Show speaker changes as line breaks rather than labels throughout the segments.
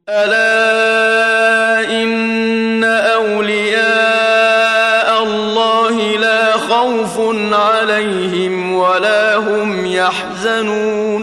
ألا إن أولياء الله لا خوف عليهم ولا هم يحزنون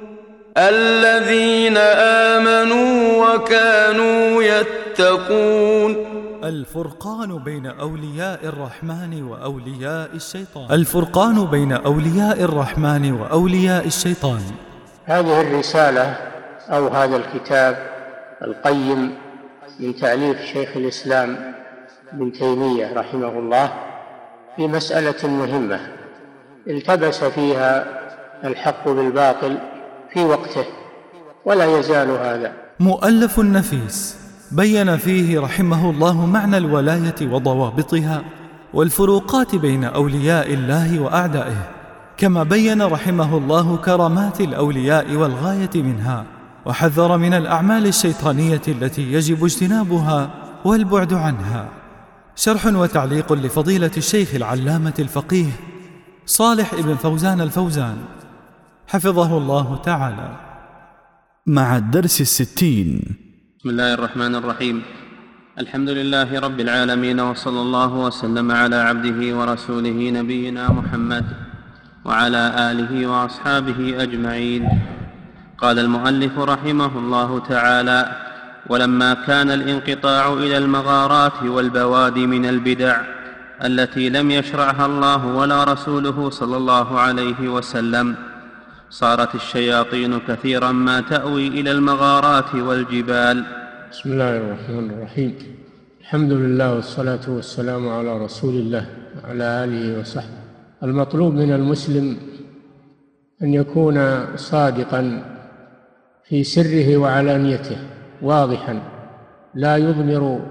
الذين آمنوا وكانوا يتقون.
الفرقان بين أولياء الرحمن وأولياء الشيطان. الفرقان بين أولياء الرحمن وأولياء الشيطان.
هذه الرسالة أو هذا الكتاب القيم من تأليف شيخ الإسلام ابن تيمية رحمه الله في مسألة مهمة التبس فيها الحق بالباطل في وقته ولا يزال هذا.
مؤلف نفيس بين فيه رحمه الله معنى الولاية وضوابطها والفروقات بين أولياء الله وأعدائه، كما بين رحمه الله كرامات الأولياء والغاية منها، وحذر من الأعمال الشيطانية التي يجب اجتنابها والبعد عنها. شرح وتعليق لفضيلة الشيخ العلامة الفقيه صالح ابن فوزان الفوزان حفظه الله تعالى، مع الدرس 60.
بسم الله الرحمن الرحيم. الحمد لله رب العالمين، وصلى الله وسلم على عبده ورسوله نبينا محمد وعلى آله وأصحابه أجمعين. قال المؤلف رحمه الله تعالى: ولما كان الانقطاع إلى المغارات والبوادي من البدع التي لم يشرعها الله ولا رسوله صلى الله عليه وسلم، صارت الشياطين كثيرا ما تأوي إلى المغارات والجبال.
بسم الله الرحمن الرحيم. الحمد لله والصلاة والسلام على رسول الله وعلى آله وصحبه. المطلوب من المسلم أن يكون صادقا في سره وعلانيته، واضحا لا يضمر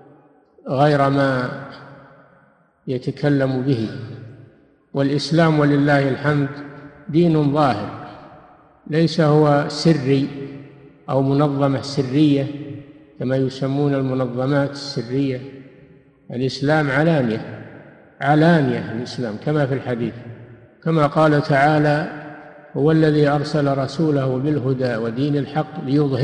غير ما يتكلم به. والإسلام ولله الحمد دين ظاهر، ليس هو سري أو منظمة سرية كما يسمون المنظمات السرية. الإسلام علانية الإسلام كما في الحديث، كما قال تعالى: هو الذي أرسل رسوله بالهدى ودين الحق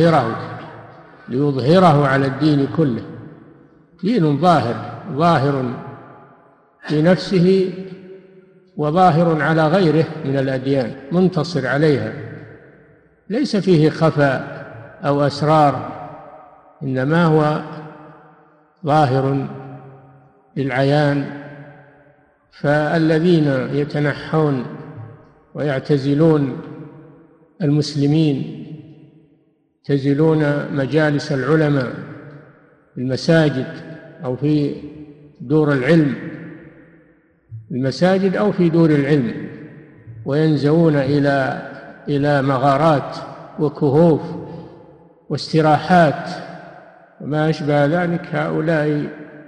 ليظهره على الدين كله. دين ظاهر في نفسه وظاهر على غيره من الأديان، منتصر عليها، ليس فيه خفاء أو أسرار، إنما هو ظاهر للعيان. فالذين يتنحون ويعتزلون المسلمين، يعتزلون مجالس العلماء في المساجد أو في دور العلم، المساجد أو في دور العلم، وينزوون إلى مغارات وكهوف واستراحات وما أشبه ذلك، هؤلاء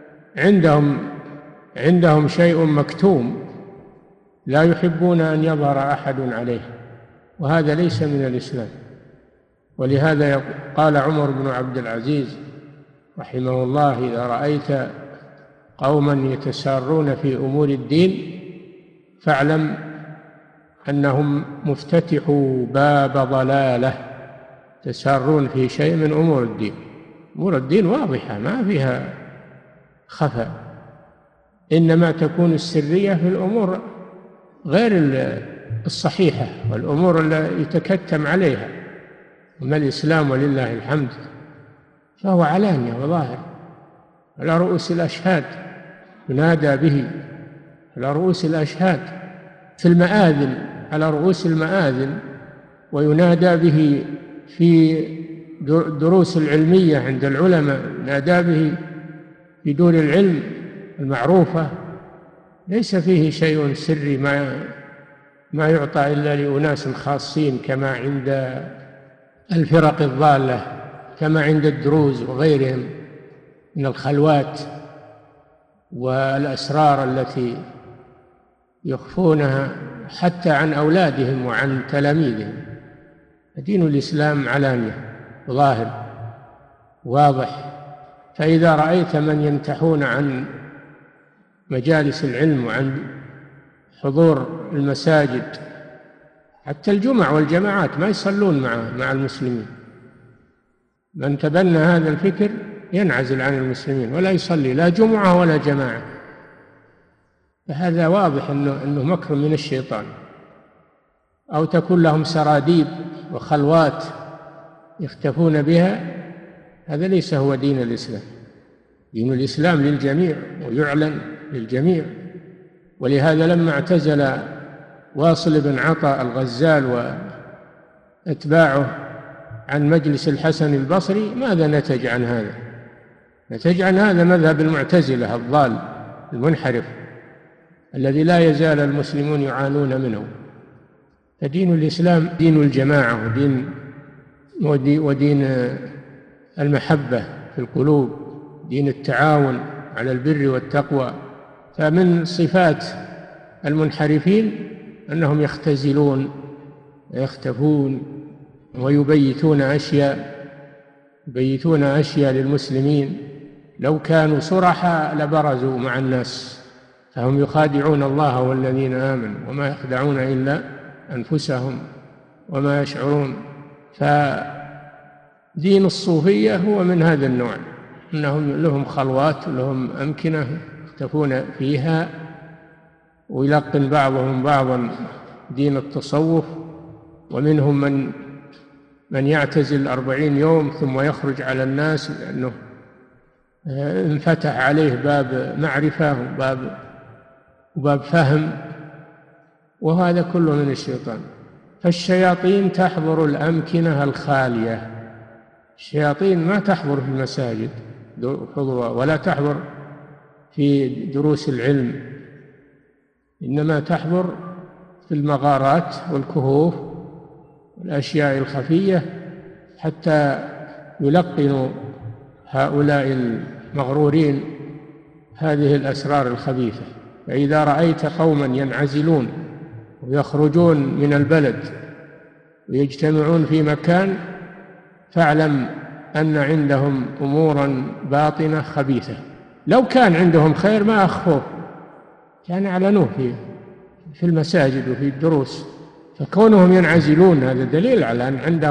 عندهم شيء مكتوم لا يحبون أن يظهر أحد عليه، وهذا ليس من الإسلام. ولهذا قال عمر بن عبد العزيز رحمه الله: إذا رأيت قوما يتسارون في أمور الدين فاعلم أنهم مفتتحوا باب ضلالة، يتسارون في شيء من أمور الدين. أمور الدين واضحة ما فيها خفاء، إنما تكون السرية في الأمور غير الصحيحة والأمور التي يتكتم عليها. أما الإسلام ولله الحمد فهو علانية وظاهر، على رؤوس الأشهاد ينادى به، على رؤوس الأشهاد في المآذن، على رؤوس المآذن، وينادى به في دروس العلمية عند العلماء، ينادى به في دور العلم المعروفة. ليس فيه شيء سري ما يعطى إلا لأناس خاصين كما عند الفرق الضالة، كما عند الدروز وغيرهم من الخلوات والأسرار التي يخفونها حتى عن أولادهم وعن تلاميذهم. دين الإسلام علانية ظاهر واضح. فإذا رأيت من ينتحون عن مجالس العلم وعن حضور المساجد، حتى الجمع والجماعات ما يصلون مع المسلمين، من تبنى هذا الفكر ينعزل عن المسلمين ولا يصلي لا جمعة ولا جماعة. فهذا واضح أنه مكر من الشيطان. أو تكون لهم سراديب وخلوات يختفون بها، هذا ليس هو دين الإسلام. دين الإسلام للجميع ويعلن للجميع. ولهذا لما اعتزل واصل بن عطاء الغزال واتباعه عن مجلس الحسن البصري، ماذا نتج عن هذا؟ نتج عن هذا مذهب المعتزلة الضال المنحرف الذي لا يزال المسلمون يعانون منه. فدين الإسلام دين الجماعة ودين المحبة في القلوب، دين التعاون على البر والتقوى. فمن صفات المنحرفين أنهم يختزلون ويختفون ويبيتون أشياء للمسلمين. لو كانوا صرحا لبرزوا مع الناس، فهم يخادعون الله والذين آمنوا وما يخدعون إلا أنفسهم وما يشعرون. فدين الصوفية هو من هذا النوع، أنهم لهم خلوات ولهم أمكنة يختفون فيها، ويلقن بعضهم بعضا دين التصوف. ومنهم من يعتزل 40 يوم ثم يخرج على الناس لأنه انفتح عليه باب معرفة وباب فهم، وهذا كله من الشيطان. فالشياطين تحضر الأمكنة الخالية. الشياطين ما تحضر في المساجد ولا تحضر في دروس العلم، إنما تحضر في المغارات والكهوف والأشياء الخفية حتى يلقنوا هؤلاء المغرورين هذه الأسرار الخبيثة. فإذا رأيت قوما ينعزلون ويخرجون من البلد ويجتمعون في مكان، فاعلم أن عندهم أمورا باطنة خبيثة. لو كان عندهم خير ما أخفوه، كان أعلنوه في المساجد وفي الدروس. فكونهم ينعزلون هذا دليل على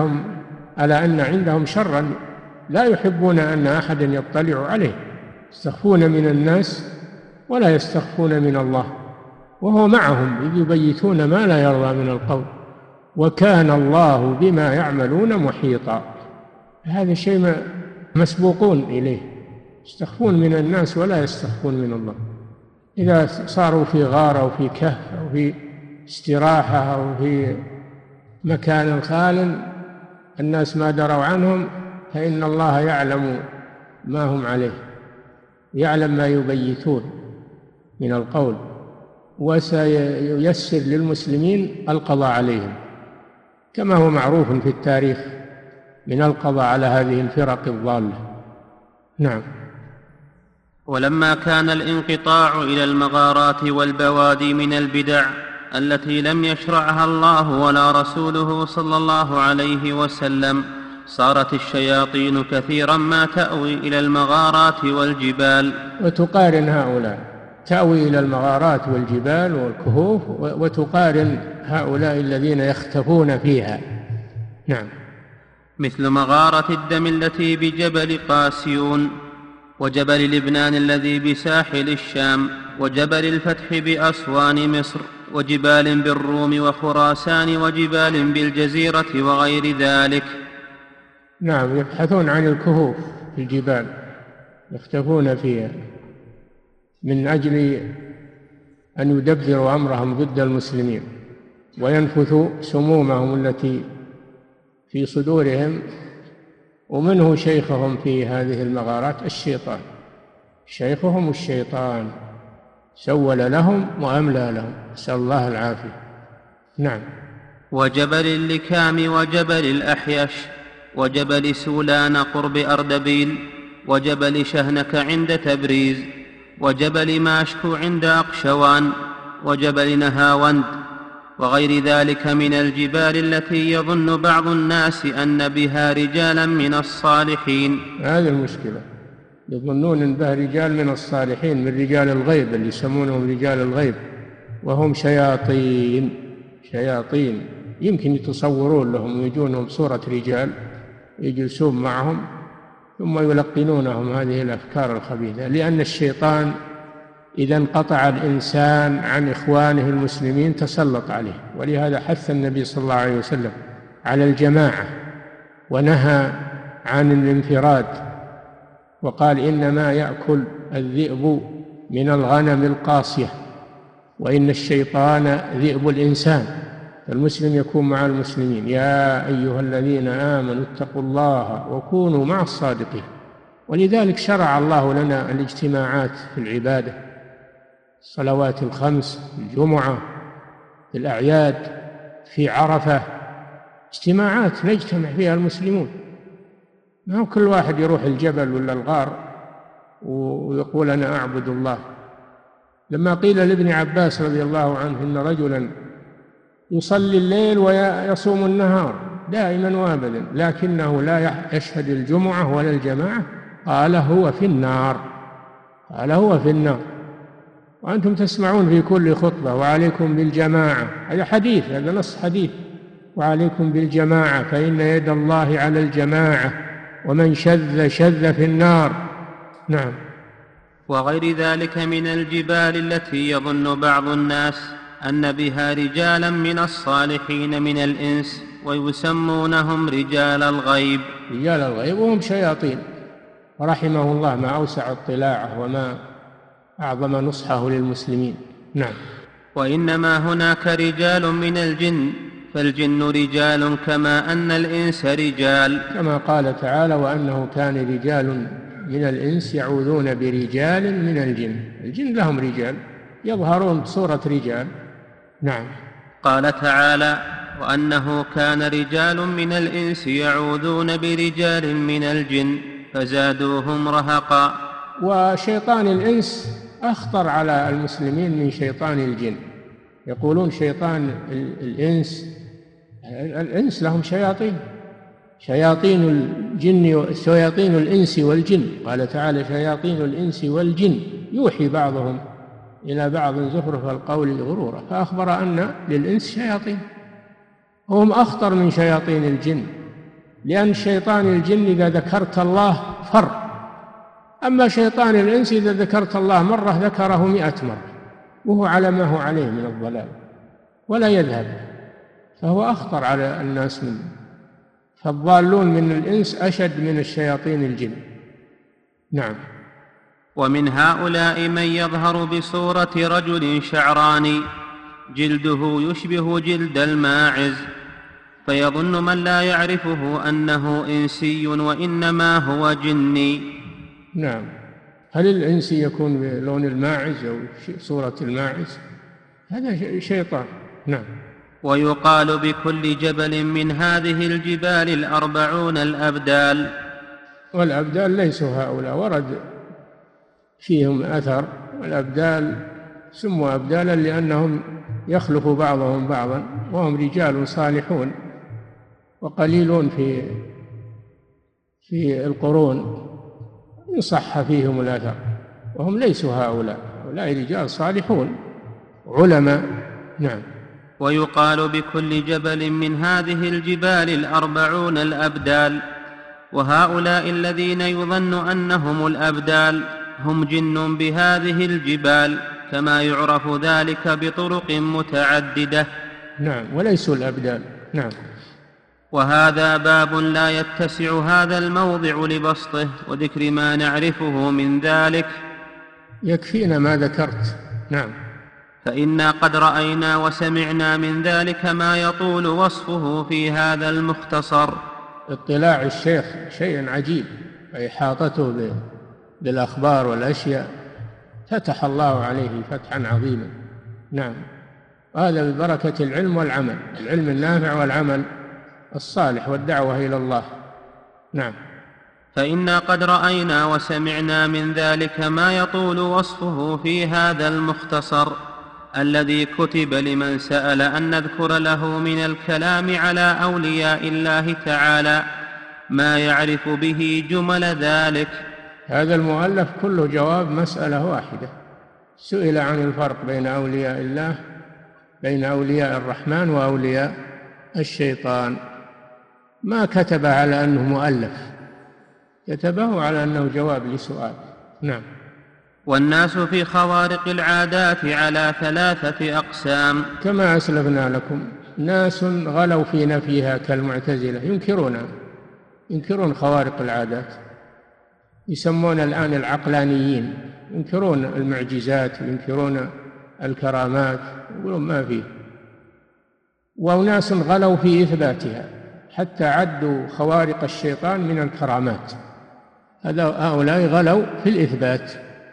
أن عندهم شرا لا يحبون أن أحدا يطلع عليه. يستخفون من الناس ولا يستخفون من الله، وهو معهم إذ يبيتون ما لا يرضى من القول، وكان الله بما يعملون محيطا. هذا شيء مسبوقون إليه. يستخفون من الناس ولا يستخفون من الله. إذا صاروا في غار أو في كهف أو في استراحة أو في مكان خال الناس ما دروا عنهم، فإن الله يعلم ما هم عليه، يعلم ما يبيتون من القول، وسييسر للمسلمين القضاء عليهم، كما هو معروف في التاريخ من القضاء على هذه الفرق الضالة. نعم.
ولما كان الانقطاع إلى المغارات والبوادي من البدع التي لم يشرعها الله ولا رسوله صلى الله عليه وسلم، صارت الشياطين كثيرا ما تأوي إلى المغارات والجبال.
وتقارن هؤلاء تأوي إلى المغارات والجبال والكهوف، وتقارن هؤلاء الذين يختفون فيها. نعم.
مثل مغارة الدم التي بجبل قاسيون، وجبل لبنان الذي بساحل الشام، وجبل الفتح بأسوان مصر، وجبال بالروم وخراسان، وجبال بالجزيرة وغير ذلك.
نعم، يبحثون عن الكهوف في الجبال يختفون فيها من أجل أن يدبروا أمرهم ضد المسلمين وينفثوا سمومهم التي في صدورهم. ومنه شيخهم في هذه المغارات الشيطان، شيخهم الشيطان سول لهم وأملى لهم، نسأل الله العافية. نعم.
وجبل اللكام، وجبل الأحيش، وجبل سولان قرب أردبيل، وجبل شهنك عند تبريز، وجبل ماشكو عند أقشوان، وجبل نهاوند، وغير ذلك من الجبال التي يظن بعض الناس أن بها رجالا من الصالحين.
هذه المشكلة، يظنون أن بها رجال من الصالحين، من رجال الغيب اللي يسمونهم رجال الغيب، وهم شياطين يمكن يتصورون لهم ويجونهم صورة رجال يجلسون معهم ثم يلقنونهم هذه الأفكار الخبيثة، لأن الشيطان إذا انقطع الإنسان عن إخوانه المسلمين تسلط عليه. ولهذا حث النبي صلى الله عليه وسلم على الجماعة ونهى عن الانفراد، وقال إنما يأكل الذئب من الغنم القاصية وإن الشيطان ذئب الإنسان. فالمسلم يكون مع المسلمين. يا أيها الذين آمنوا اتقوا الله وكونوا مع الصادقين. ولذلك شرع الله لنا الاجتماعات في العبادة، الصلوات الخمس، الجمعة، في الأعياد، في عرفة، اجتماعات نجتمع فيها المسلمون. ما هو كل واحد يروح الجبل ولا الغار ويقول أنا أعبد الله. لما قيل لابن عباس رضي الله عنه إن رجلا يصلي الليل ويصوم النهار دائما وابدا لكنه لا يشهد الجمعة ولا الجماعة، قال هو في النار، قال هو في النار. وأنتم تسمعون في كل خطبة وعليكم بالجماعة، هذا حديث، هذا نص حديث، وعليكم بالجماعة فإن يد الله على الجماعة ومن شذ شذ في النار. نعم.
وغير ذلك من الجبال التي يظن بعض الناس أن بها رجالا من الصالحين من الإنس ويسمونهم رجال الغيب.
رجال الغيب وهم شياطين، ورحمه الله ما أوسع اطلاعه وما أعظم نصحه للمسلمين. نعم.
وإنما هناك رجال من الجن، فالجن رجال كما أن الإنس رجال،
كما قال تعالى وأنه كان رجال من الإنس يعوذون برجال من الجن. الجن لهم رجال يظهرون بصورة رجال. نعم.
قال تعالى وأنه كان رجال من الإنس يعوذون برجال من الجن فزادوهم رهقا.
وشيطان الإنس أخطر على المسلمين من شيطان الجن. يقولون شيطان الإنس لهم شياطين، شياطين الجن شياطين الإنس والجن. قال تعالى شياطين الإنس والجن يوحي بعضهم إلى بعض زخرف القول غرورا، فأخبر أن للإنس شياطين وهم أخطر من شياطين الجن، لأن شيطان الجن إذا ذكرت الله فر، أما شيطان الإنس إذا ذكرت الله مرة ذكره 100 مرة وهو على ما هو عليه من الضلال ولا يذهب، فهو أخطر على الناس منه. فالضالون من الإنس أشد من الشياطين الجن. نعم.
ومن هؤلاء من يظهر بصورة رجل شعراني جلده يشبه جلد الماعز، فيظن من لا يعرفه أنه إنسي وإنما هو جني.
نعم. هل الإنسي يكون بلون الماعز أو صورة الماعز؟ هذا شيطان. نعم.
ويقال بكل جبل من هذه الجبال 40 الأبدال.
والأبدال ليسوا هؤلاء، ورد فيهم أثر. والأبدال سموا أبدالا لأنهم يخلف بعضهم بعضا، وهم رجال صالحون وقليلون في القرون إن صح فيهم الأثر، وهم ليسوا هؤلاء رجال صالحون علماء. نعم.
ويقال بكل جبل من هذه الجبال 40 الأبدال، وهؤلاء الذين يظن أنهم الأبدال هم جن بهذه الجبال، كما يعرف ذلك بطرق متعددة.
نعم. وليسوا الأبدال. نعم.
وهذا باب لا يتسع هذا الموضع لبسطه وذكر ما نعرفه من ذلك،
يكفينا ما ذكرت. نعم.
فإنا قد رأينا وسمعنا من ذلك ما يطول وصفه في هذا المختصر.
اطلاع الشيخ شيء عجيب، إحاطته بالأخبار والأشياء، فتح الله عليه فتحا عظيما. نعم. هذا ببركة العلم والعمل، العلم النافع والعمل الصالح والدعوة إلى الله. نعم.
فإنا قد رأينا وسمعنا من ذلك ما يطول وصفه في هذا المختصر الذي كتب لمن سأل أن نذكر له من الكلام على أولياء الله تعالى ما يعرف به جمل ذلك.
هذا المؤلف كله جواب مسألة واحدة، سئل عن الفرق بين أولياء الله، بين أولياء الرحمن وأولياء الشيطان، ما كتب على أنه مؤلف، كتبه على أنه جواب لسؤال. نعم.
والناس في خوارق العادات على 3 أقسام
كما أسلفنا لكم، ناس غلوا في نفيها كالمعتزلة، ينكرون خوارق العادات، يسمون الآن العقلانيين، ينكرون المعجزات وينكرون الكرامات، يقولون ما فيه. وناس غلوا في إثباتها حتى عدوا خوارق الشيطان من الكرامات، هؤلاء غلوا في الإثبات.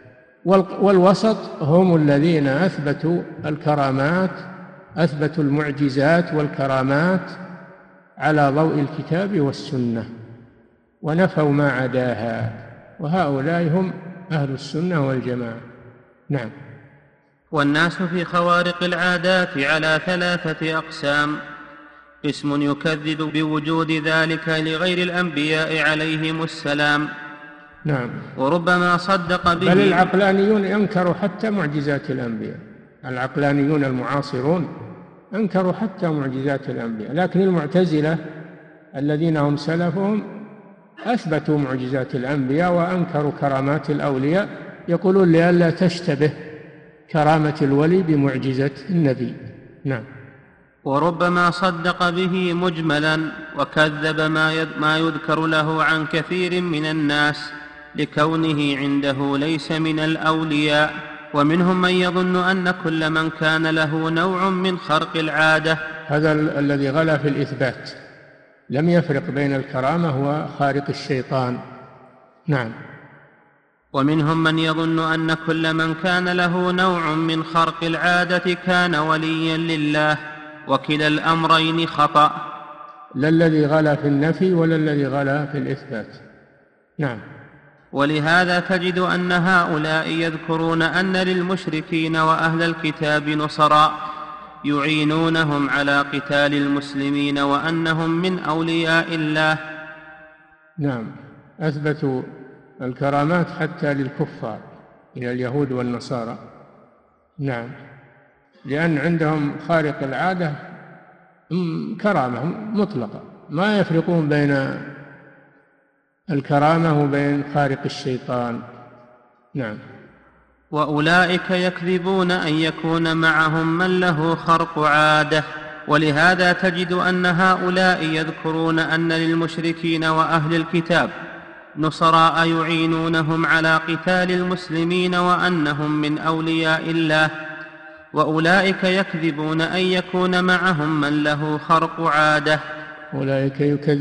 والوسط هم الذين أثبتوا الكرامات، أثبتوا المعجزات والكرامات على ضوء الكتاب والسنة، ونفوا ما عداها، وهؤلاء هم أهل السنة والجماعة. نعم.
والناس في خوارق العادات على 3 أقسام: قسم يكذب بوجود ذلك لغير الأنبياء عليهم السلام،
نعم،
وربما صدق به.
بل العقلانيون أنكروا حتى معجزات الأنبياء، العقلانيون المعاصرون أنكروا حتى معجزات الأنبياء، لكن المعتزلة الذين هم سلفهم أثبتوا معجزات الأنبياء وأنكروا كرامات الأولياء، يقولون لئلا تشتبه كرامة الولي بمعجزة النبي. نعم.
وربما صدق به مجملا وكذب ما يذكر له عن كثير من الناس لكونه عنده ليس من الأولياء. ومنهم من يظن أن كل من كان له نوع من خرق العادة،
هذا الذي غلا في الإثبات، لم يفرق بين الكرامة وخارق الشيطان. نعم.
ومنهم من يظن أن كل من كان له نوع من خرق العادة كان وليا لله، وكلا الأمرين خطأ.
لا الذي غلا في النفي ولا الذي غلا في الإثبات. نعم.
ولهذا تجد أن هؤلاء يذكرون أن للمشركين وأهل الكتاب نصراء يعينونهم على قتال المسلمين وأنهم من أولياء الله.
نعم، أثبتوا الكرامات حتى للكفار من اليهود والنصارى. نعم، لأن عندهم خارق العادة كرامة مطلقة، ما يفرقون بين الكرامة وبين خارق الشيطان. نعم.
وأولئك يكذبون أن يكون معهم من له خرق عادة. ولهذا تجد أن هؤلاء يذكرون أن للمشركين وأهل الكتاب نصراء يعينونهم على قتال المسلمين وأنهم من أولياء الله، وأولئك يكذبون أن يكون معهم من له خرق عادة.
أولئك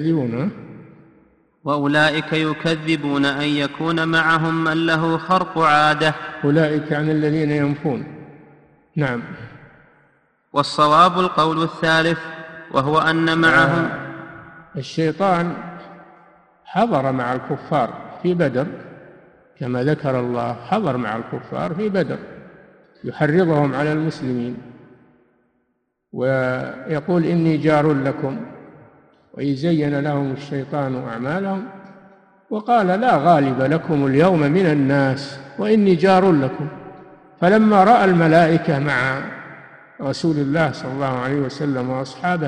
يكذبون
أن يكون معهم من له خرق عادة،
أولئك عن الذين ينفون. نعم.
والصواب القول الثالث، وهو أن معهم
الشيطان حضر مع الكفار في بدر، كما ذكر الله، حضر مع الكفار في بدر يحرضهم على المسلمين ويقول إني جار لكم، ويزين لهم الشيطان أعمالهم وقال لا غالب لكم اليوم من الناس وإني جار لكم. فلما رأى الملائكة مع رسول الله صلى الله عليه وسلم وأصحابه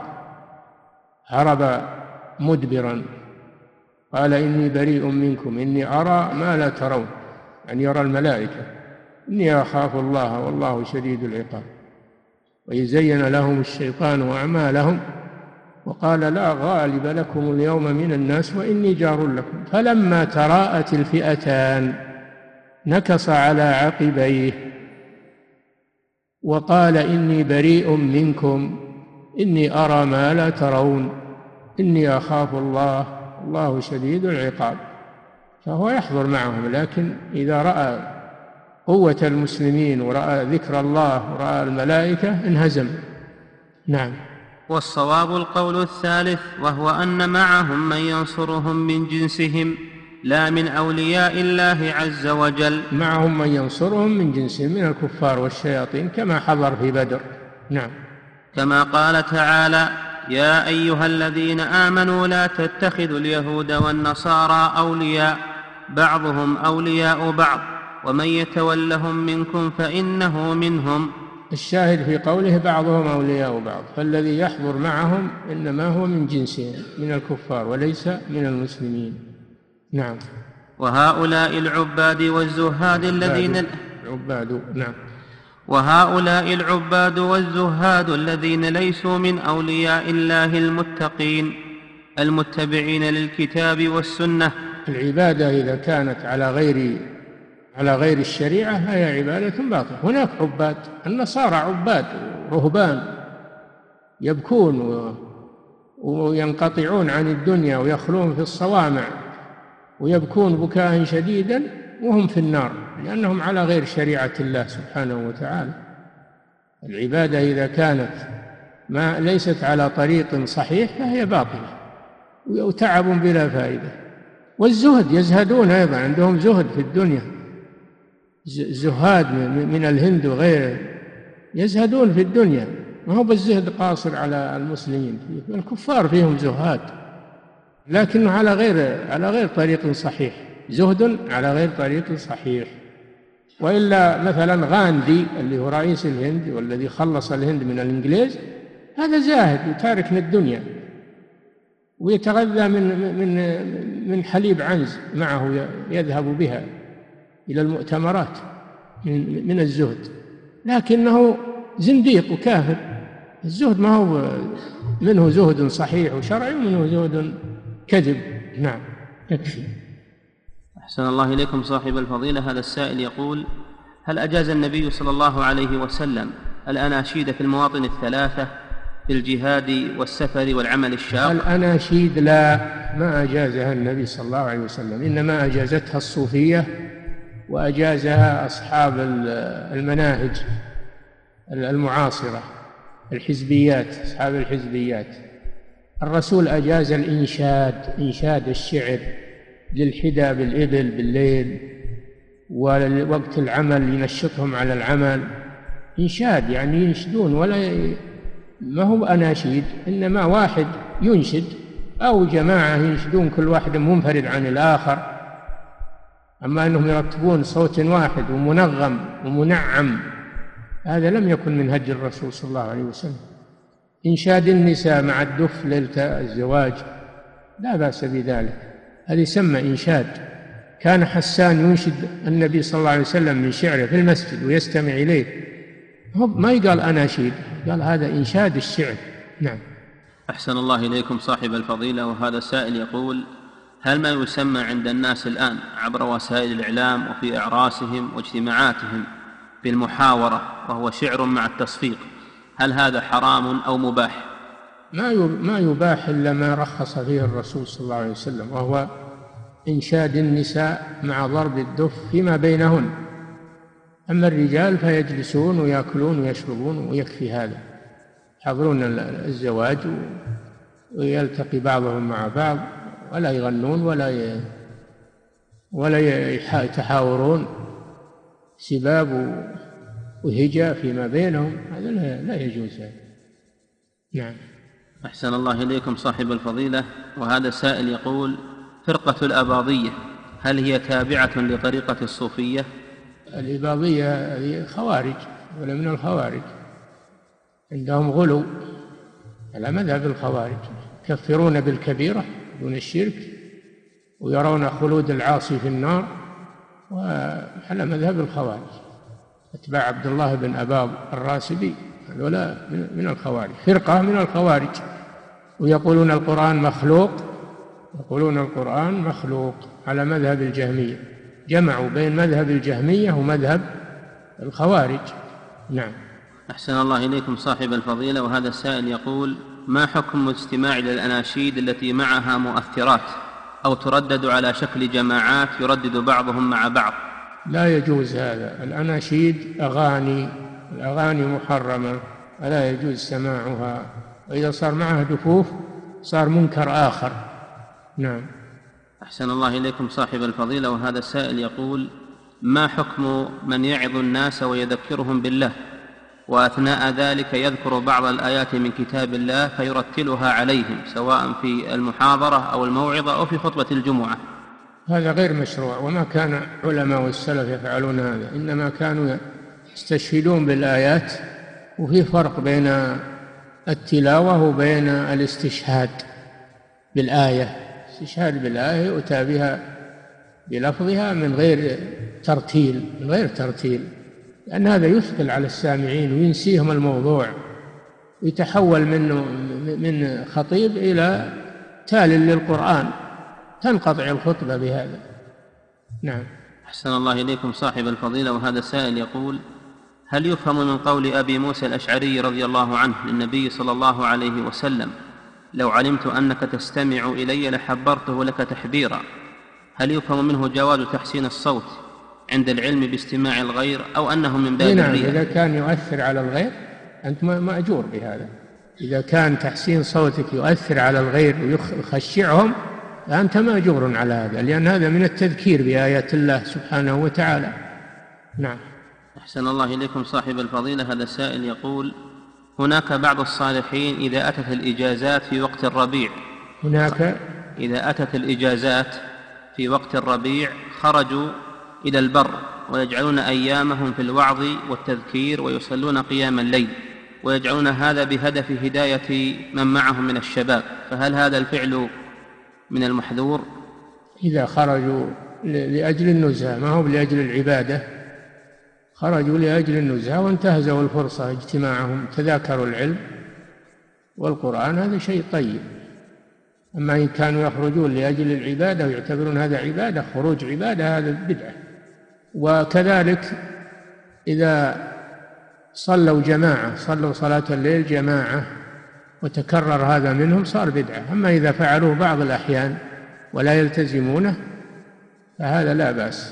هرب مدبرا، قال إني بريء منكم إني أرى ما لا ترون، أن يرى الملائكة، إني أخاف الله والله شديد العقاب. ويزين لهم الشيطان أعمالهم وقال لا غالب لكم اليوم من الناس وإني جار لكم. فلما تراءت الفئتان نكص على عقبيه وقال إني بريء منكم إني أرى ما لا ترون إني أخاف الله والله شديد العقاب. فهو يحضر معهم، لكن إذا رأى قوة المسلمين ورأى ذكر الله ورأى الملائكة انهزم. نعم.
والصواب القول الثالث، وهو أن معهم من ينصرهم من جنسهم لا من أولياء الله عز وجل.
معهم من ينصرهم من جنسهم من الكفار والشياطين كما حضر في بدر. نعم.
كما قال تعالى يا أيها الذين آمنوا لا تتخذوا اليهود والنصارى أولياء بعضهم أولياء بعض ومن يتولهم منكم فإنه منهم
الشاهد في قوله بعضهم أولياء بعض، فالذي يحضر معهم إنما هو من جنسهم من الكفار وليس من المسلمين. نعم.
وهؤلاء العباد والزهاد الذين ليسوا من أولياء الله المتقين المتبعين للكتاب والسنة.
العبادة إذا كانت على غير الشريعة فهي عبادة باطلة. هناك عباد، النصارى عباد رهبان يبكون وينقطعون عن الدنيا ويخلون في الصوامع ويبكون بكاء شديدا وهم في النار لأنهم على غير شريعة الله سبحانه وتعالى. العبادة إذا كانت ليست على طريق صحيح فهي باطلة وتعب بلا فائدة. والزهد، يزهدون أيضا، عندهم زهد في الدنيا، زهاد من الهند وغيره يزهدون في الدنيا، ما هو بالزهد قاصر على المسلمين، الكفار فيهم زهاد لكنه على غير طريق صحيح، زهد على غير طريق صحيح. وإلا مثلا غاندي اللي هو رئيس الهند والذي خلص الهند من الإنجليز، هذا زاهد وتارك للدنيا ويتغذى من حليب عنز معه يذهب بها إلى المؤتمرات من الزهد، لكنه زنديق وكافر. الزهد ما هو منه زهد صحيح وشرعي ومنه زهد كذب. نعم، يكفي.
أحسن الله إليكم صاحب الفضيلة. هذا السائل يقول: هل أجاز النبي صلى الله عليه وسلم الأناشيد في المواطن الثلاثة في الجهاد والسفر والعمل الشاق؟
الأناشيد لا، ما أجازها النبي صلى الله عليه وسلم، إنما أجازتها الصوفية وأجازها أصحاب المناهج المعاصرة، الحزبيات، أصحاب الحزبيات. الرسول أجاز إنشاد الشعر للحدى بالإبل بالليل ووقت العمل ينشطهم على العمل، إنشاد يعني ينشدون، ما هو أناشيد، إنما واحد ينشد أو جماعة ينشدون كل واحد منفرد عن الآخر. أما أنهم يرتبون صوت واحد ومنغم ومنعم، هذا لم يكن من هدي الرسول صلى الله عليه وسلم. إنشاد النساء مع الدف ليلة الزواج لا بأس بذلك، هذا يسمى إنشاد. كان حسان ينشد النبي صلى الله عليه وسلم من شعره في المسجد ويستمع إليه، ما يقال أناشيد، قال هذا إنشاد الشعر. نعم.
أحسن الله إليكم صاحب الفضيلة. وهذا السائل يقول: هل ما يسمى عند الناس الآن عبر وسائل الإعلام وفي أعراسهم واجتماعاتهم بالمحاورة وهو شعر مع التصفيق، هل هذا حرام أو مباح؟
ما يباح إلا ما رخص فيه الرسول صلى الله عليه وسلم، وهو إنشاد النساء مع ضرب الدف فيما بينهن. أما الرجال فيجلسون ويأكلون ويشربون ويكفي هذا، يحضرون الزواج ويلتقي بعضهم مع بعض ولا يغنون ولا يتحاورون سباب وهجاء فيما بينهم، هذا لا يجوز هذا. نعم.
أحسن الله إليكم صاحب الفضيلة. وهذا سائل يقول: فرقة الأباضية هل هي تابعة لطريقة الصوفية؟
الإباضية هذه خوارج ولا من الخوارج، عندهم غلو على مذهب الخوارج، يكفرون بالكبيرة دون الشرك ويرون خلود العاصي في النار، وعلى مذهب الخوارج اتباع عبد الله بن أباض الراسبي، هذولا من الخوارج، فرقة من الخوارج، ويقولون القرآن مخلوق على مذهب الجهمية، جمعوا بين مذهب الجهمية ومذهب الخوارج. نعم.
أحسن الله إليكم صاحب الفضيلة. وهذا السائل يقول: ما حكم الاستماع للأناشيد التي معها مؤثرات أو تردد على شكل جماعات يردد بعضهم مع بعض؟
لا يجوز هذا، الأناشيد الأغاني محرمة ولا يجوز سماعها، وإذا صار معها دفوف صار منكر آخر. نعم.
أحسن الله إليكم صاحب الفضيلة. وهذا السائل يقول: ما حكم من يعظ الناس ويذكرهم بالله وأثناء ذلك يذكر بعض الآيات من كتاب الله فيرتلها عليهم سواء في المحاضرة أو الموعظة أو في خطبة الجمعة؟
هذا غير مشروع، وما كان علماء السلف يفعلون هذا، إنما كانوا يستشهدون بالآيات وفي فرق بين التلاوة وبين الاستشهاد بالآية. الاستشهاد بالآية يؤتى بها بلفظها من غير ترتيل، لأن هذا يثقل على السامعين وينسيهم الموضوع، ويتحول من خطيب إلى تال للقرآن، تنقطع الخطبة بهذا. نعم.
أحسن الله إليكم صاحب الفضيلة. وهذا سائل يقول: هل يفهم من قول أبي موسى الأشعري رضي الله عنه للنبي صلى الله عليه وسلم: لو علمت أنك تستمع إلي لحبرته لك تحبيرا، هل يفهم منه جواز تحسين الصوت عند العلم باستماع الغير، أو أنه من باب
نعم،
الرياء؟
إذا كان يؤثر على الغير أنت مأجور بهذا. إذا كان تحسين صوتك يؤثر على الغير ويخشعهم فأنت مأجور على هذا، لأن هذا من التذكير بآيات الله سبحانه وتعالى. نعم.
أحسن الله إليكم صاحب الفضيلة. هذا سائل يقول: هناك بعض الصالحين إذا أتت الإجازات في وقت الربيع خرجوا إلى البر ويجعلون أيامهم في الوعظ والتذكير ويصلون قيام الليل، ويجعلون هذا بهدف هداية من معهم من الشباب، فهل هذا الفعل من المحذور؟
إذا خرجوا لأجل النزهة، ما هو لأجل العبادة، خرجوا لأجل النزهة وانتهزوا الفرصة اجتماعهم، تذاكروا العلم والقرآن، هذا شيء طيب. أما إن كانوا يخرجون لأجل العبادة ويعتبرون هذا عبادة، خروج عبادة، هذا بدعة. وكذلك إذا صلوا جماعة، صلوا صلاة الليل جماعة وتكرر هذا منهم صار بدعة. أما إذا فعلوه بعض الأحيان ولا يلتزمونه فهذا لا بأس،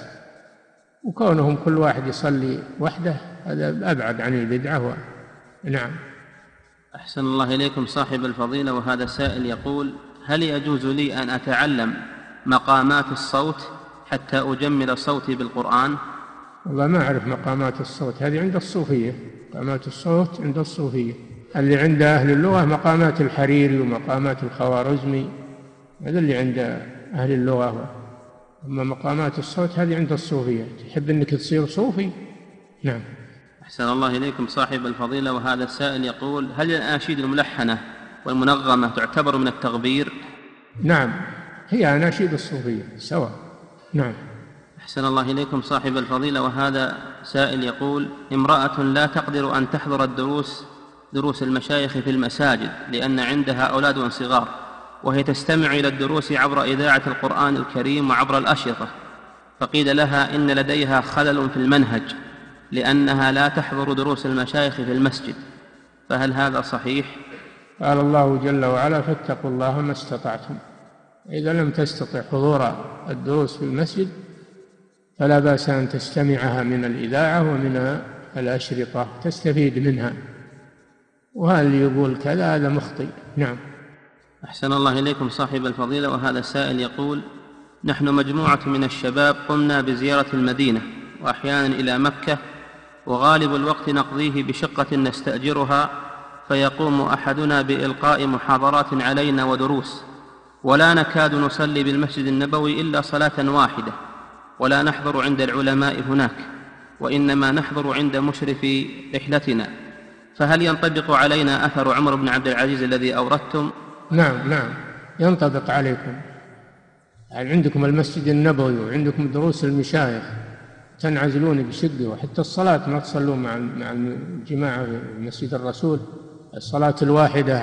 وكونهم كل واحد يصلي وحده هذا أبعد عن البدعة. نعم.
أحسن الله إليكم صاحب الفضيلة. وهذا سائل يقول: هل يجوز لي أن أتعلم مقامات الصوت حتى أجمل صوتي بالقرآن؟
والله ما أعرف مقامات الصوت، هذه عند الصوفية. مقامات الصوت عند الصوفية، اللي عند أهل اللغة مقامات الحريري ومقامات الخوارزمي، هذا اللي عند أهل اللغة. أما مقامات الصوت هذه عند الصوفية. تحب أنك تصير صوفي؟ نعم.
أحسن الله إليكم صاحب الفضيلة. وهذا السائل يقول: هل الأناشيد الملحنة والمنغمة تعتبر من التغبير؟
نعم، هي أناشيد الصوفية سواء. نعم.
أحسن الله إليكم صاحب الفضيلة. وهذا سائل يقول: امرأة لا تقدر أن تحضر دروس المشايخ في المساجد لأن عندها أولاد صغار، وهي تستمع إلى الدروس عبر إذاعة القرآن الكريم وعبر الأشرطة، فقيل لها إن لديها خلل في المنهج لأنها لا تحضر دروس المشايخ في المسجد، فهل هذا صحيح؟
قال الله جل وعلا: فاتقوا الله ما استطعتم. إذا لم تستطع حضور الدروس في المسجد فلا بأس أن تستمعها من الإذاعة ومن الأشرطة، تستفيد منها. وهذا اللي يقول كذا هذا مخطئ. نعم.
أحسن الله إليكم صاحب الفضيلة. وهذا السائل يقول: نحن مجموعة من الشباب قمنا بزيارة المدينة وأحيانا إلى مكة، وغالب الوقت نقضيه بشقة نستأجرها، فيقوم أحدنا بإلقاء محاضرات علينا ودروس، ولا نكاد نصلي بالمسجد النبوي إلا صلاة واحدة، ولا نحضر عند العلماء هناك، وإنما نحضر عند مشرف رحلتنا، فهل ينطبق علينا أثر عمر بن عبد العزيز الذي أوردتم؟
نعم ينطبق عليكم. يعني عندكم المسجد النبوي وعندكم دروس المشايخ، تنعزلون بشدة، وحتى الصلاة ما تصلون مع الجماعة في مسجد الرسول، الصلاة الواحدة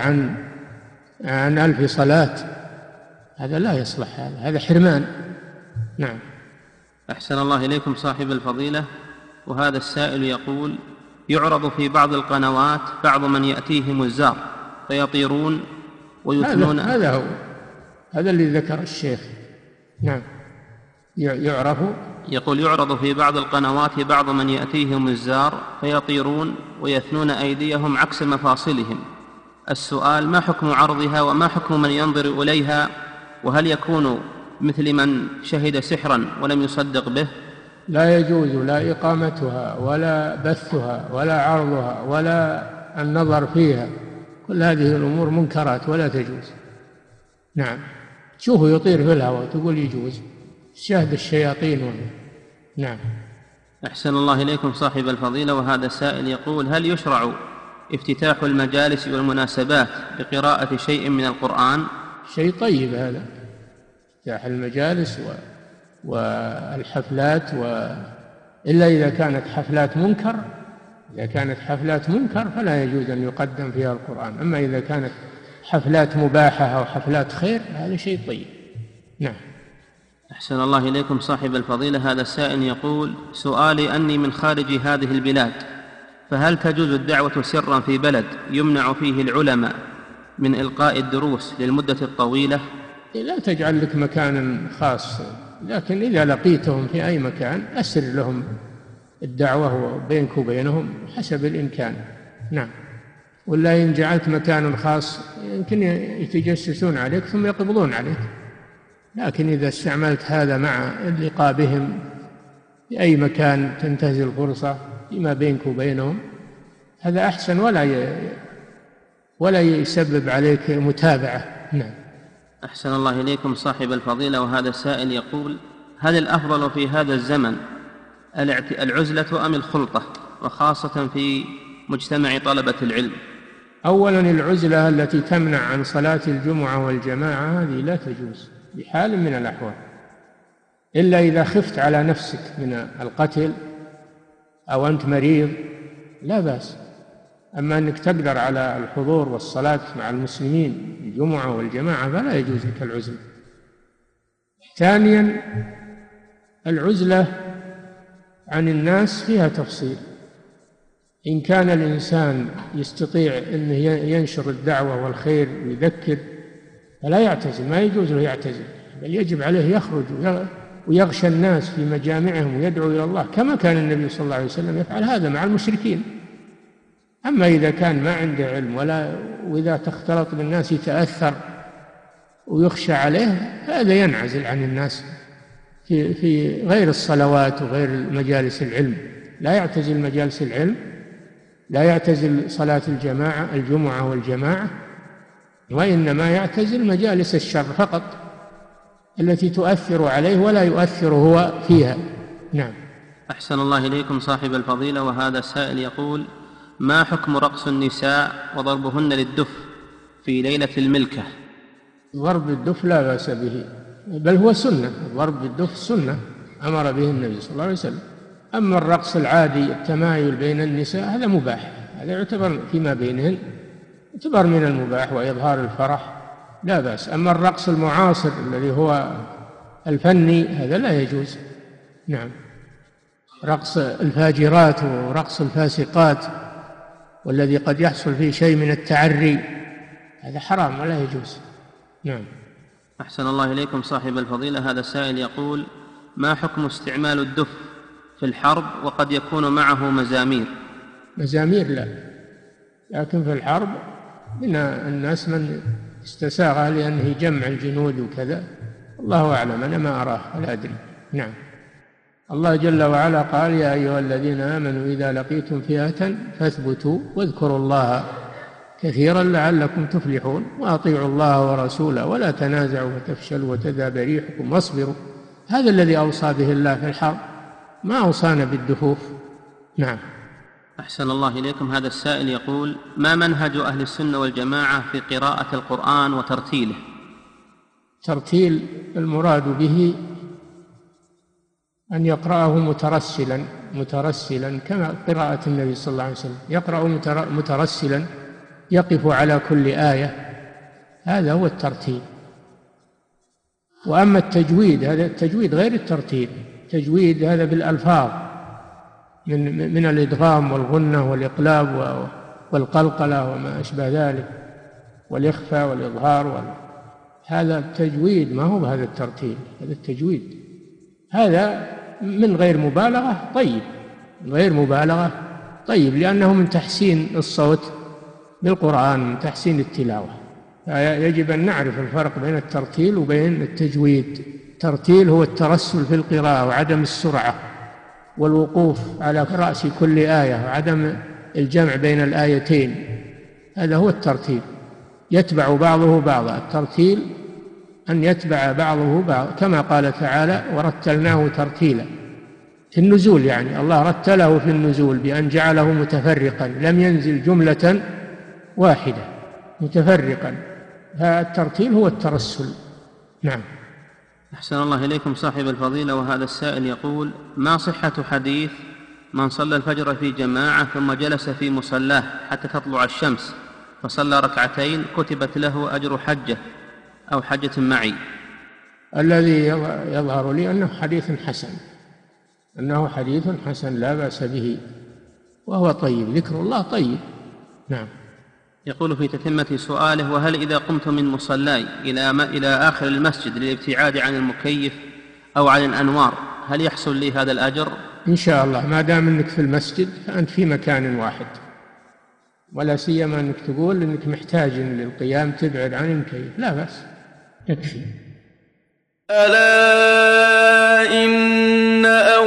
عن 1000 صلاة، هذا لا يصلح، هذا حرمان. نعم.
أحسن الله إليكم صاحب الفضيلة. وهذا السائل يقول: يعرض في بعض القنوات بعض من يأتيهم الزار فيطيرون ويثنون.
هذا هو، هذا اللي ذكر الشيخ. نعم.
يعرض في بعض القنوات بعض من يأتيهم الزار فيطيرون ويثنون أيديهم عكس مفاصلهم. السؤال: ما حكم عرضها وما حكم من ينظر إليها؟ وهل يكون مثل من شهد سحرا ولم يصدق به؟
لا يجوز لا إقامتها ولا بثها ولا عرضها ولا النظر فيها، كل هذه الأمور منكرات ولا تجوز. نعم. تشوفه يطير في الهواء تقول يجوز، شاهد الشياطين. نعم.
أحسن الله إليكم صاحب الفضيلة. وهذا السائل يقول: هل يشرع افتتاح المجالس والمناسبات بقراءة شيء من القرآن؟
شيء طيب هذا، افتتاح المجالس والحفلات إلا إذا كانت حفلات منكر. إذا كانت حفلات منكر فلا يجوز أن يقدم فيها القرآن. أما إذا كانت حفلات مباحة أو حفلات خير هذا شيء طيب. نعم.
أحسن الله إليكم صاحب الفضيلة. هذا السائل يقول: سؤالي أني من خارج هذه البلاد، فهل تجوز الدعوة سرا في بلد يمنع فيه العلماء من إلقاء الدروس للمدة الطويلة؟
لا تجعل لك مكان خاص، لكن إذا لقيتهم في أي مكان أسر لهم الدعوة بينك وبينهم حسب الإمكان. نعم. ولا إن جعلت مكان خاص يمكن يتجسسون عليك ثم يقبضون عليك. لكن إذا استعملت هذا مع اللقاء بهم في أي مكان تنتهز الفرصة فيما بينك وبينهم هذا أحسن، ولا يسبب عليك متابعة. نعم.
أحسن الله إليكم صاحب الفضيلة. وهذا السائل يقول: هل الأفضل في هذا الزمن العزلة أم الخلطة، وخاصة في مجتمع طلبة العلم؟
أولا العزلة التي تمنع عن صلاة الجمعة والجماعة هذه لا تجوز بحال من الأحوال، إلا إذا خفت على نفسك من القتل أو أنت مريض لا بأس. أما أنك تقدر على الحضور والصلاة مع المسلمين الجمعة والجماعة فلا يجوز لك العزلة. ثانيا العزلة عن الناس فيها تفصيل. إن كان الإنسان يستطيع أن ينشر الدعوة والخير ويذكر فلا يعتزل، ما يجوز له يعتزل، بل يجب عليه يخرج ويغشى الناس في مجامعهم ويدعو إلى الله كما كان النبي صلى الله عليه وسلم يفعل هذا مع المشركين. أما إذا كان ما عنده علم وإذا تختلط بالناس يتأثر ويخشى عليه هذا ينعزل عن الناس في غير الصلوات وغير مجالس العلم. لا يعتزل مجالس العلم، لا يعتزل صلاة الجمعة والجماعة، وإنما يعتزل مجالس الشر فقط التي تؤثر عليه ولا يؤثر هو فيها. نعم.
أحسن الله إليكم صاحب الفضيلة. وهذا السائل يقول: ما حكم رقص النساء وضربهن للدف في ليلة الملكة؟
ضرب الدف لا بأس به، بل هو سنة. ضرب الدف سنة أمر به النبي صلى الله عليه وسلم. أما الرقص العادي التمايل بين النساء هذا مباح، هذا يعتبر فيما بينهن يعتبر من المباح وإظهار الفرح لا بأس. أما الرقص المعاصر الذي هو الفني هذا لا يجوز. نعم. رقص الفاجرات ورقص الفاسقات والذي قد يحصل فيه شيء من التعري هذا حرام ولا يجوز. نعم.
أحسن الله إليكم صاحب الفضيلة. هذا السائل يقول: ما حكم استعمال الدف في الحرب وقد يكون معه مزامير؟
مزامير لا، لكن في الحرب من الناس من استساغها لأنه جمع الجنود وكذا، الله أعلم، أنا ما أراه ولا أدري. نعم. الله جل وعلا قال: يا أيها الذين آمنوا إذا لقيتم فئة فاثبتوا واذكروا الله كثيرا لعلكم تفلحون وأطيعوا الله ورسوله ولا تنازعوا فتفشلوا وتذهب ريحكم واصبروا. هذا الذي أوصى به الله في الحرب، ما أوصانا بالدفوف. نعم.
أحسن الله إليكم. هذا السائل يقول: ما منهج أهل السنة والجماعة في قراءة القرآن وترتيله؟
ترتيل المراد به أن يقرأه مترسلا كما قراءة النبي صلى الله عليه وسلم، يقرأ مترسلا يقف على كل آية، هذا هو الترتيل. وأما التجويد هذا التجويد غير الترتيل، التجويد هذا بالألفاظ من الإدغام والغنة والإقلاب والقلقلة وما أشبه ذلك والإخفاء والإظهار هذا التجويد، ما هو بهذا الترتيل، هذا التجويد هذا من غير مبالغة طيب، من غير مبالغة طيب، لأنه من تحسين الصوت بالقرآن، من تحسين التلاوة. يجب أن نعرف الفرق بين الترتيل وبين التجويد. الترتيل هو الترسل في القراءة وعدم السرعة والوقوف على رأس كل آية وعدم الجمع بين الآيتين، هذا هو الترتيل، يتبع بعضه بعضا. الترتيل أن يتبع بعضه بعض كما قال تعالى: ورتلناه ترتيلا. في النزول، يعني الله رتله في النزول بأن جعله متفرقا، لم ينزل جملة واحدة، متفرقا، فالترتيل هو الترسل. نعم.
أحسن الله إليكم صاحب الفضيلة. وهذا السائل يقول: ما صحة حديث من صلى الفجر في جماعة ثم جلس في مصلاه حتى تطلع الشمس فصلى ركعتين كتبت له أجر حجة أو حجة معي؟
الذي يظهر لي أنه حديث حسن لا بأس به، وهو طيب، ذكر الله طيب. نعم.
يقول في تتمة سؤاله: وهل إذا قمت من مصلاي إلى آخر المسجد للابتعاد عن المكيف أو عن الأنوار هل يحصل لي هذا الأجر؟
إن شاء الله، ما دام أنك في المسجد فأنت في مكان واحد، ولا سيما أنك تقول أنك محتاج للقيام تبعد عن المكيف، لا بأس، يكفي.
ألا إن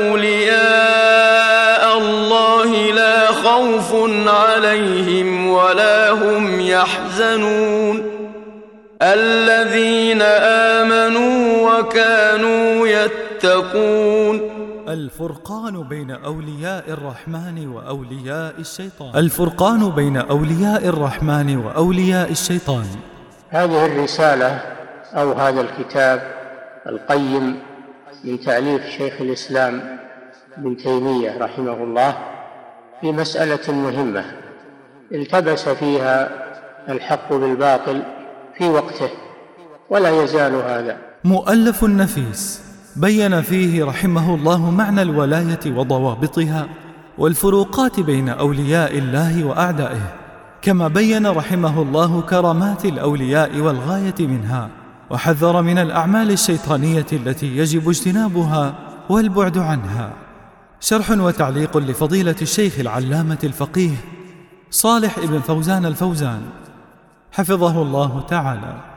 أولياء الله لا خوف عليهم ولا هم يحزنون الذين آمنوا وكانوا يتقون.
الفرقان بين أولياء الرحمن وأولياء الشيطان. الفرقان بين أولياء الرحمن وأولياء الشيطان.
هذه الرسالة أو هذا الكتاب القيم من تأليف شيخ الإسلام ابن تيمية رحمه الله في مسألة مهمة التبس فيها الحق بالباطل في وقته، ولا يزال هذا.
مؤلف نفيس بين فيه رحمه الله معنى الولاية وضوابطها والفروقات بين أولياء الله وأعدائه، كما بين رحمه الله كرامات الأولياء والغاية منها، وحذر من الأعمال الشيطانية التي يجب اجتنابها والبعد عنها. شرح وتعليق لفضيلة الشيخ العلامة الفقيه صالح ابن فوزان الفوزان حفظه الله تعالى.